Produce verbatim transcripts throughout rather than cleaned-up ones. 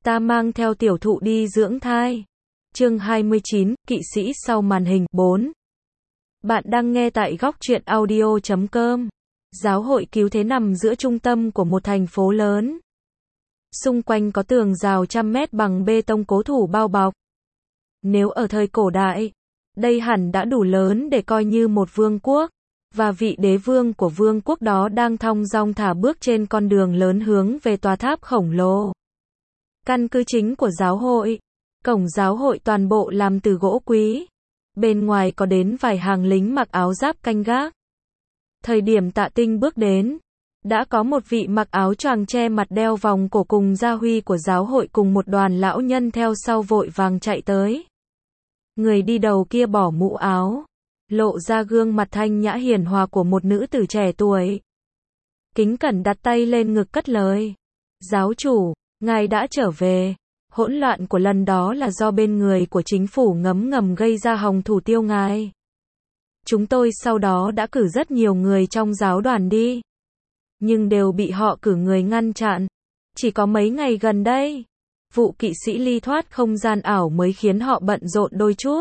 Ta mang theo tiểu thụ đi dưỡng thai. Chương hai mươi chín, kỵ sĩ sau màn hình. bốn. Bạn đang nghe tại góc truyện audio chấm com. Giáo hội cứu thế nằm giữa trung tâm của một thành phố lớn. Xung quanh có tường rào trăm mét bằng bê tông cố thủ bao bọc. Nếu ở thời cổ đại, đây hẳn đã đủ lớn để coi như một vương quốc, và vị đế vương của vương quốc đó đang thong dong thả bước trên con đường lớn hướng về tòa tháp khổng lồ. Căn cứ chính của giáo hội. Cổng giáo hội toàn bộ làm từ gỗ quý. Bên ngoài có đến vài hàng lính mặc áo giáp canh gác. Thời điểm Tạ Tinh bước đến, đã có một vị mặc áo choàng che mặt đeo vòng cổ cùng gia huy của giáo hội cùng một đoàn lão nhân theo sau vội vàng chạy tới. Người đi đầu kia bỏ mũ áo, lộ ra gương mặt thanh nhã hiền hòa của một nữ tử trẻ tuổi. Kính cẩn đặt tay lên ngực cất lời. Giáo chủ, ngài đã trở về. Hỗn loạn của lần đó là do bên người của chính phủ ngấm ngầm gây ra hòng thủ tiêu ngài. Chúng tôi sau đó đã cử rất nhiều người trong giáo đoàn đi. Nhưng đều bị họ cử người ngăn chặn. Chỉ có mấy ngày gần đây, vụ kỵ sĩ ly thoát không gian ảo mới khiến họ bận rộn đôi chút.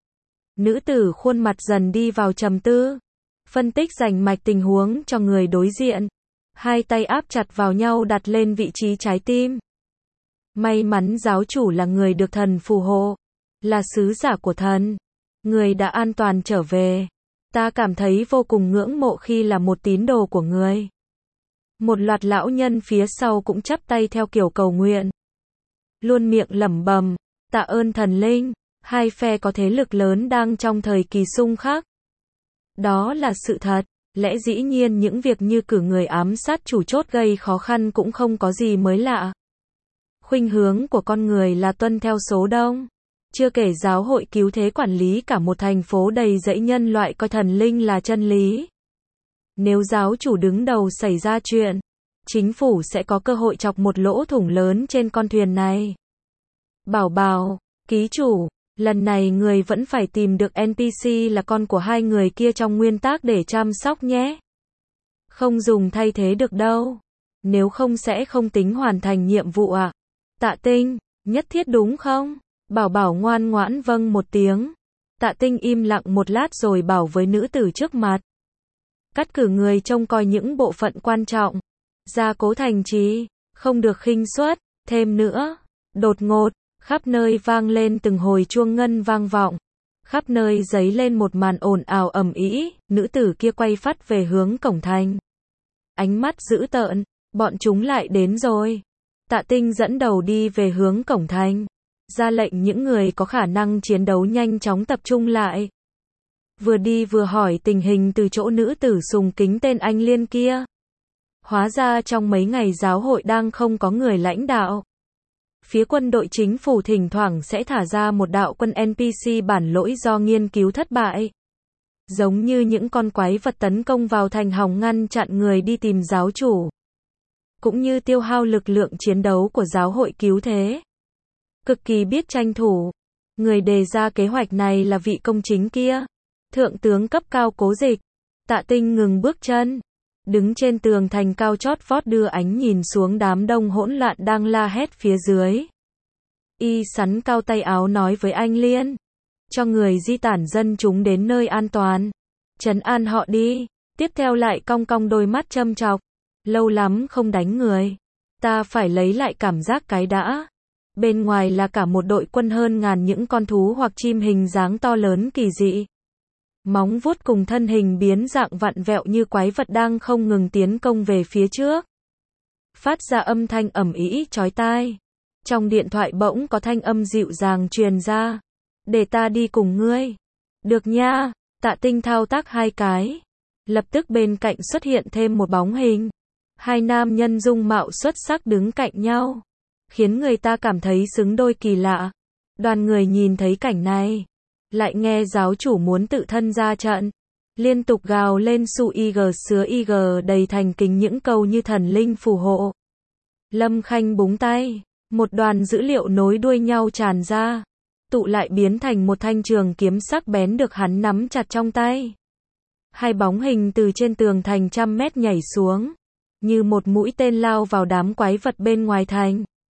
Nữ tử khuôn mặt dần đi vào trầm tư. Phân tích rành mạch tình huống cho người đối diện. Hai tay áp chặt vào nhau đặt lên vị trí trái tim. May mắn giáo chủ là người được thần phù hộ, là sứ giả của thần. Người đã an toàn trở về. Ta cảm thấy vô cùng ngưỡng mộ khi là một tín đồ của người. Một loạt lão nhân phía sau cũng chắp tay theo kiểu cầu nguyện. Luôn miệng lẩm bẩm, tạ ơn thần linh. Hai phe có thế lực lớn đang trong thời kỳ xung khắc. Đó là sự thật. Lẽ dĩ nhiên những việc như cử người ám sát chủ chốt gây khó khăn cũng không có gì mới lạ. Khuynh hướng của con người là tuân theo số đông. Chưa kể giáo hội cứu thế quản lý cả một thành phố đầy dẫy nhân loại coi thần linh là chân lý. Nếu giáo chủ đứng đầu xảy ra chuyện, chính phủ sẽ có cơ hội chọc một lỗ thủng lớn trên con thuyền này. Bảo bảo, ký chủ, lần này người vẫn phải tìm được en pê xê là con của hai người kia trong nguyên tắc để chăm sóc nhé. Không dùng thay thế được đâu. Nếu không sẽ không tính hoàn thành nhiệm vụ ạ. À? Tạ Tinh, nhất thiết đúng không? Bảo bảo ngoan ngoãn vâng một tiếng. Tạ Tinh im lặng một lát rồi bảo với nữ tử trước mặt. Cắt cử người trông coi những bộ phận quan trọng. Gia cố thành trì, không được khinh suất. Thêm nữa, đột ngột, khắp nơi vang lên từng hồi chuông ngân vang vọng. Khắp nơi dấy lên một màn ồn ào ầm ĩ. Nữ tử kia quay phắt về hướng cổng thành. Ánh mắt dữ tợn, bọn chúng lại đến rồi. Tạ Tinh dẫn đầu đi về hướng cổng thành, ra lệnh những người có khả năng chiến đấu nhanh chóng tập trung lại. Vừa đi vừa hỏi tình hình từ chỗ nữ tử sùng kính tên anh Liên kia. Hóa ra trong mấy ngày giáo hội đang không có người lãnh đạo. Phía quân đội chính phủ thỉnh thoảng sẽ thả ra một đạo quân en pê xê bản lỗi do nghiên cứu thất bại. Giống như những con quái vật tấn công vào thành hòng ngăn chặn người đi tìm giáo chủ. Cũng như tiêu hao lực lượng chiến đấu của giáo hội cứu thế. Cực kỳ biết tranh thủ. Người đề ra kế hoạch này là vị công chính kia. Thượng tướng cấp cao Cố Dịch. Tạ Tinh ngừng bước chân. Đứng trên tường thành cao chót vót đưa ánh nhìn xuống đám đông hỗn loạn đang la hét phía dưới. Y sắn cao tay áo nói với anh Liên. Cho người di tản dân chúng đến nơi an toàn. Trấn an họ đi. Tiếp theo lại cong cong đôi mắt châm chọc. Lâu lắm không đánh người. Ta phải lấy lại cảm giác cái đã. Bên ngoài là cả một đội quân hơn ngàn những con thú hoặc chim hình dáng to lớn kỳ dị. Móng vuốt cùng thân hình biến dạng vặn vẹo như quái vật đang không ngừng tiến công về phía trước. Phát ra âm thanh ầm ĩ chói tai. Trong điện thoại bỗng có thanh âm dịu dàng truyền ra. Để ta đi cùng ngươi. Được nha. Tạ Tinh thao tác hai cái. Lập tức bên cạnh xuất hiện thêm một bóng hình. Hai nam nhân dung mạo xuất sắc đứng cạnh nhau, khiến người ta cảm thấy xứng đôi kỳ lạ. Đoàn người nhìn thấy cảnh này, lại nghe giáo chủ muốn tự thân ra trận, liên tục gào lên su ig sứa ig đầy thành kính những câu như thần linh phù hộ. Lâm Khanh búng tay, một đoàn dữ liệu nối đuôi nhau tràn ra, tụ lại biến thành một thanh trường kiếm sắc bén được hắn nắm chặt trong tay. Hai bóng hình từ trên tường thành trăm mét nhảy xuống. Như một mũi tên lao vào đám quái vật bên ngoài thành.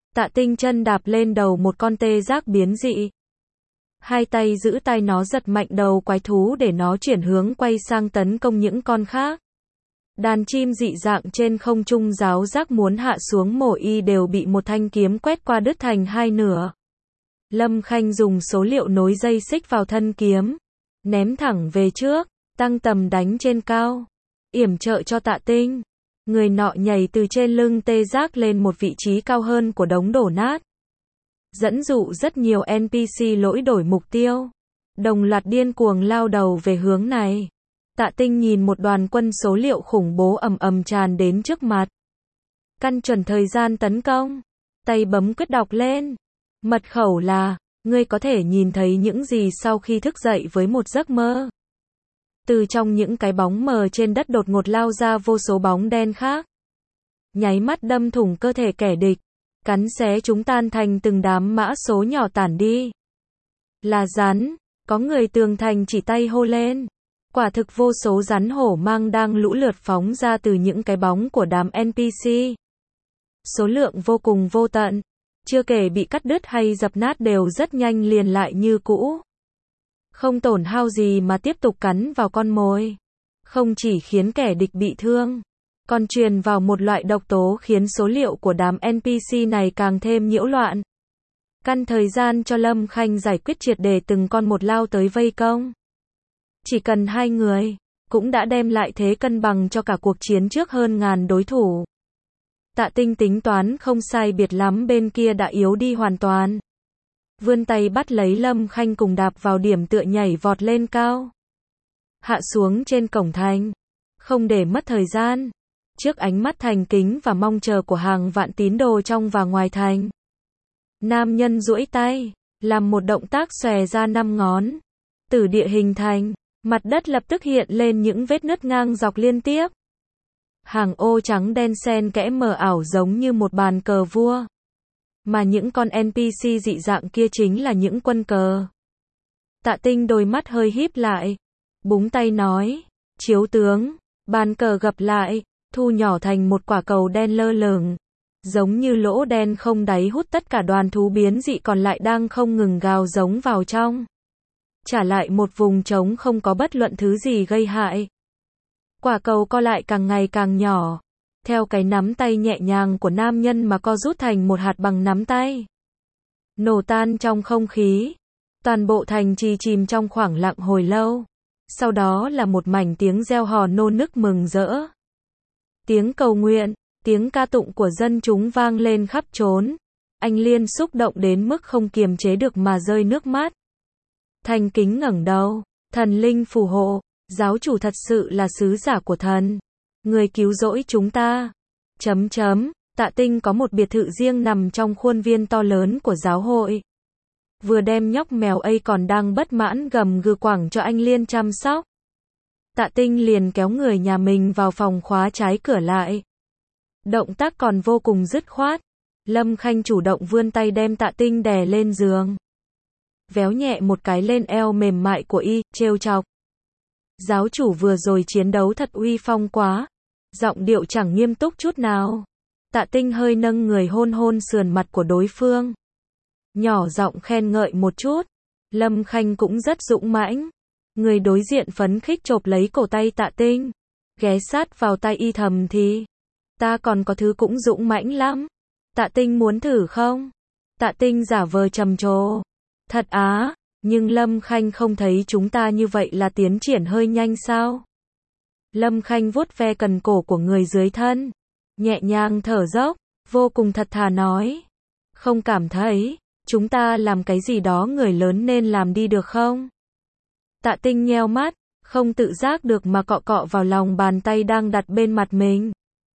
Tạ Tinh chân đạp lên đầu một con tê giác biến dị. Hai tay giữ tay nó giật mạnh đầu quái thú để nó chuyển hướng quay sang tấn công những con khác. Đàn chim dị dạng trên không trung giáo giác muốn hạ xuống mổ y đều bị một thanh kiếm quét qua đứt thành hai nửa. Lâm Khanh dùng số liệu nối dây xích vào thân kiếm, ném thẳng về trước, tăng tầm đánh trên cao, yểm trợ cho Tạ Tinh. Người nọ nhảy từ trên lưng tê giác lên một vị trí cao hơn của đống đổ nát, dẫn dụ rất nhiều en pê xê lỗi đổi mục tiêu, đồng loạt điên cuồng lao đầu về hướng này. Tạ Tinh nhìn một đoàn quân số liệu khủng bố ầm ầm tràn đến trước mặt. Căn chuẩn thời gian tấn công, tay bấm quyết đọc lên. Mật khẩu là, ngươi có thể nhìn thấy những gì sau khi thức dậy với một giấc mơ. Từ trong những cái bóng mờ trên đất đột ngột lao ra vô số bóng đen khác. Nháy mắt đâm thủng cơ thể kẻ địch, cắn xé chúng tan thành từng đám mã số nhỏ tản đi. Là rắn, có người tường thành chỉ tay hô lên. Quả thực vô số rắn hổ mang đang lũ lượt phóng ra từ những cái bóng của đám en pê xê. Số lượng vô cùng vô tận, chưa kể bị cắt đứt hay dập nát đều rất nhanh liền lại như cũ. Không tổn hao gì mà tiếp tục cắn vào con mồi. Không chỉ khiến kẻ địch bị thương, còn truyền vào một loại độc tố khiến số liệu của đám en pê xê này càng thêm nhiễu loạn. Căn thời gian cho Lâm Khanh giải quyết triệt để từng con một lao tới vây công. Chỉ cần hai người, cũng đã đem lại thế cân bằng cho cả cuộc chiến trước hơn ngàn đối thủ. Tạ Tinh tính toán không sai biệt lắm, bên kia đã yếu đi hoàn toàn. Vươn tay bắt lấy Lâm Khanh cùng đạp vào điểm tựa nhảy vọt lên cao. Hạ xuống trên cổng thành. Không để mất thời gian. Trước ánh mắt thành kính và mong chờ của hàng vạn tín đồ trong và ngoài thành. Nam nhân duỗi tay, làm một động tác xòe ra năm ngón. Từ địa hình thành, mặt đất lập tức hiện lên những vết nứt ngang dọc liên tiếp. Hàng ô trắng đen xen kẽ mờ ảo giống như một bàn cờ vua. Mà những con en pê xê dị dạng kia chính là những quân cờ. Tạ Tinh đôi mắt hơi híp lại, búng tay nói, chiếu tướng, bàn cờ gập lại, thu nhỏ thành một quả cầu đen lơ lửng, giống như lỗ đen không đáy hút tất cả đoàn thú biến dị còn lại đang không ngừng gào giống vào trong. Trả lại một vùng trống không có bất luận thứ gì gây hại. Quả cầu co lại càng ngày càng nhỏ, theo cái nắm tay nhẹ nhàng của nam nhân mà co rút thành một hạt bằng nắm tay. Nổ tan trong không khí. Toàn bộ thành trì chìm trong khoảng lặng hồi lâu. Sau đó là một mảnh tiếng reo hò nô nức mừng rỡ. Tiếng cầu nguyện, tiếng ca tụng của dân chúng vang lên khắp trốn. Anh Liên xúc động đến mức không kiềm chế được mà rơi nước mắt. Thành kính ngẩng đầu, thần linh phù hộ, giáo chủ thật sự là sứ giả của thần. Người cứu rỗi chúng ta. Chấm chấm, Tạ Tinh có một biệt thự riêng nằm trong khuôn viên to lớn của giáo hội. Vừa đem nhóc mèo ấy còn đang bất mãn gầm gừ quảng cho anh Liên chăm sóc. Tạ Tinh liền kéo người nhà mình vào phòng khóa trái cửa lại. Động tác còn vô cùng dứt khoát. Lâm Khanh chủ động vươn tay đem Tạ Tinh đè lên giường. Véo nhẹ một cái lên eo mềm mại của y, trêu chọc. Giáo chủ vừa rồi chiến đấu thật uy phong quá. Giọng điệu chẳng nghiêm túc chút nào. Tạ Tinh hơi nâng người hôn hôn sườn mặt của đối phương. Nhỏ giọng khen ngợi một chút. Lâm Khanh cũng rất dũng mãnh. Người đối diện phấn khích chộp lấy cổ tay Tạ Tinh. Ghé sát vào tay y thầm thì. Ta còn có thứ cũng dũng mãnh lắm. Tạ Tinh muốn thử không? Tạ Tinh giả vờ trầm trồ. Thật á, nhưng Lâm Khanh không thấy chúng ta như vậy là tiến triển hơi nhanh sao? Lâm Khanh vuốt ve cần cổ của người dưới thân. Nhẹ nhàng thở dốc, vô cùng thật thà nói. Không cảm thấy, chúng ta làm cái gì đó người lớn nên làm đi được không? Tạ Tinh nheo mắt, không tự giác được mà cọ cọ vào lòng bàn tay đang đặt bên mặt mình.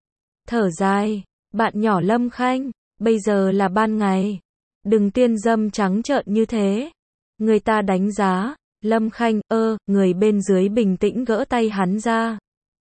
Thở dài, bạn nhỏ Lâm Khanh, bây giờ là ban ngày. Đừng tiên dâm trắng trợn như thế. Người ta đánh giá, Lâm Khanh, ơ, người bên dưới bình tĩnh gỡ tay hắn ra.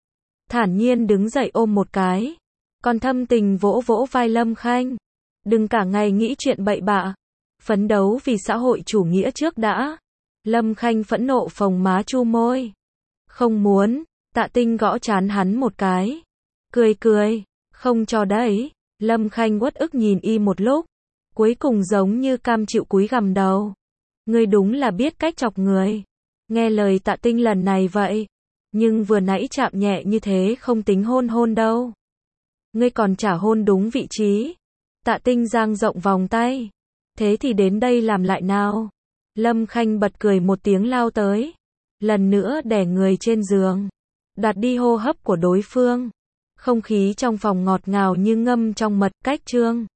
Thản nhiên đứng dậy ôm một cái. Còn thâm tình vỗ vỗ vai Lâm Khanh. Đừng cả ngày nghĩ chuyện bậy bạ. Phấn đấu vì xã hội chủ nghĩa trước đã. Lâm Khanh phẫn nộ phồng má chu môi. Không muốn, Tạ Tinh gõ trán hắn một cái. Cười cười, không cho đấy. Lâm Khanh uất ức nhìn y một lúc. Cuối cùng giống như cam chịu cúi gằm đầu. Ngươi đúng là biết cách chọc người. Nghe lời Tạ Tinh lần này vậy. Nhưng vừa nãy chạm nhẹ như thế không tính hôn hôn đâu. Ngươi còn chả hôn đúng vị trí. Tạ Tinh dang rộng vòng tay. Thế thì đến đây làm lại nào. Lâm Khanh bật cười một tiếng lao tới. Lần nữa đè người trên giường. Đoạt đi hô hấp của đối phương. Không khí trong phòng ngọt ngào như ngâm trong mật, cách chương.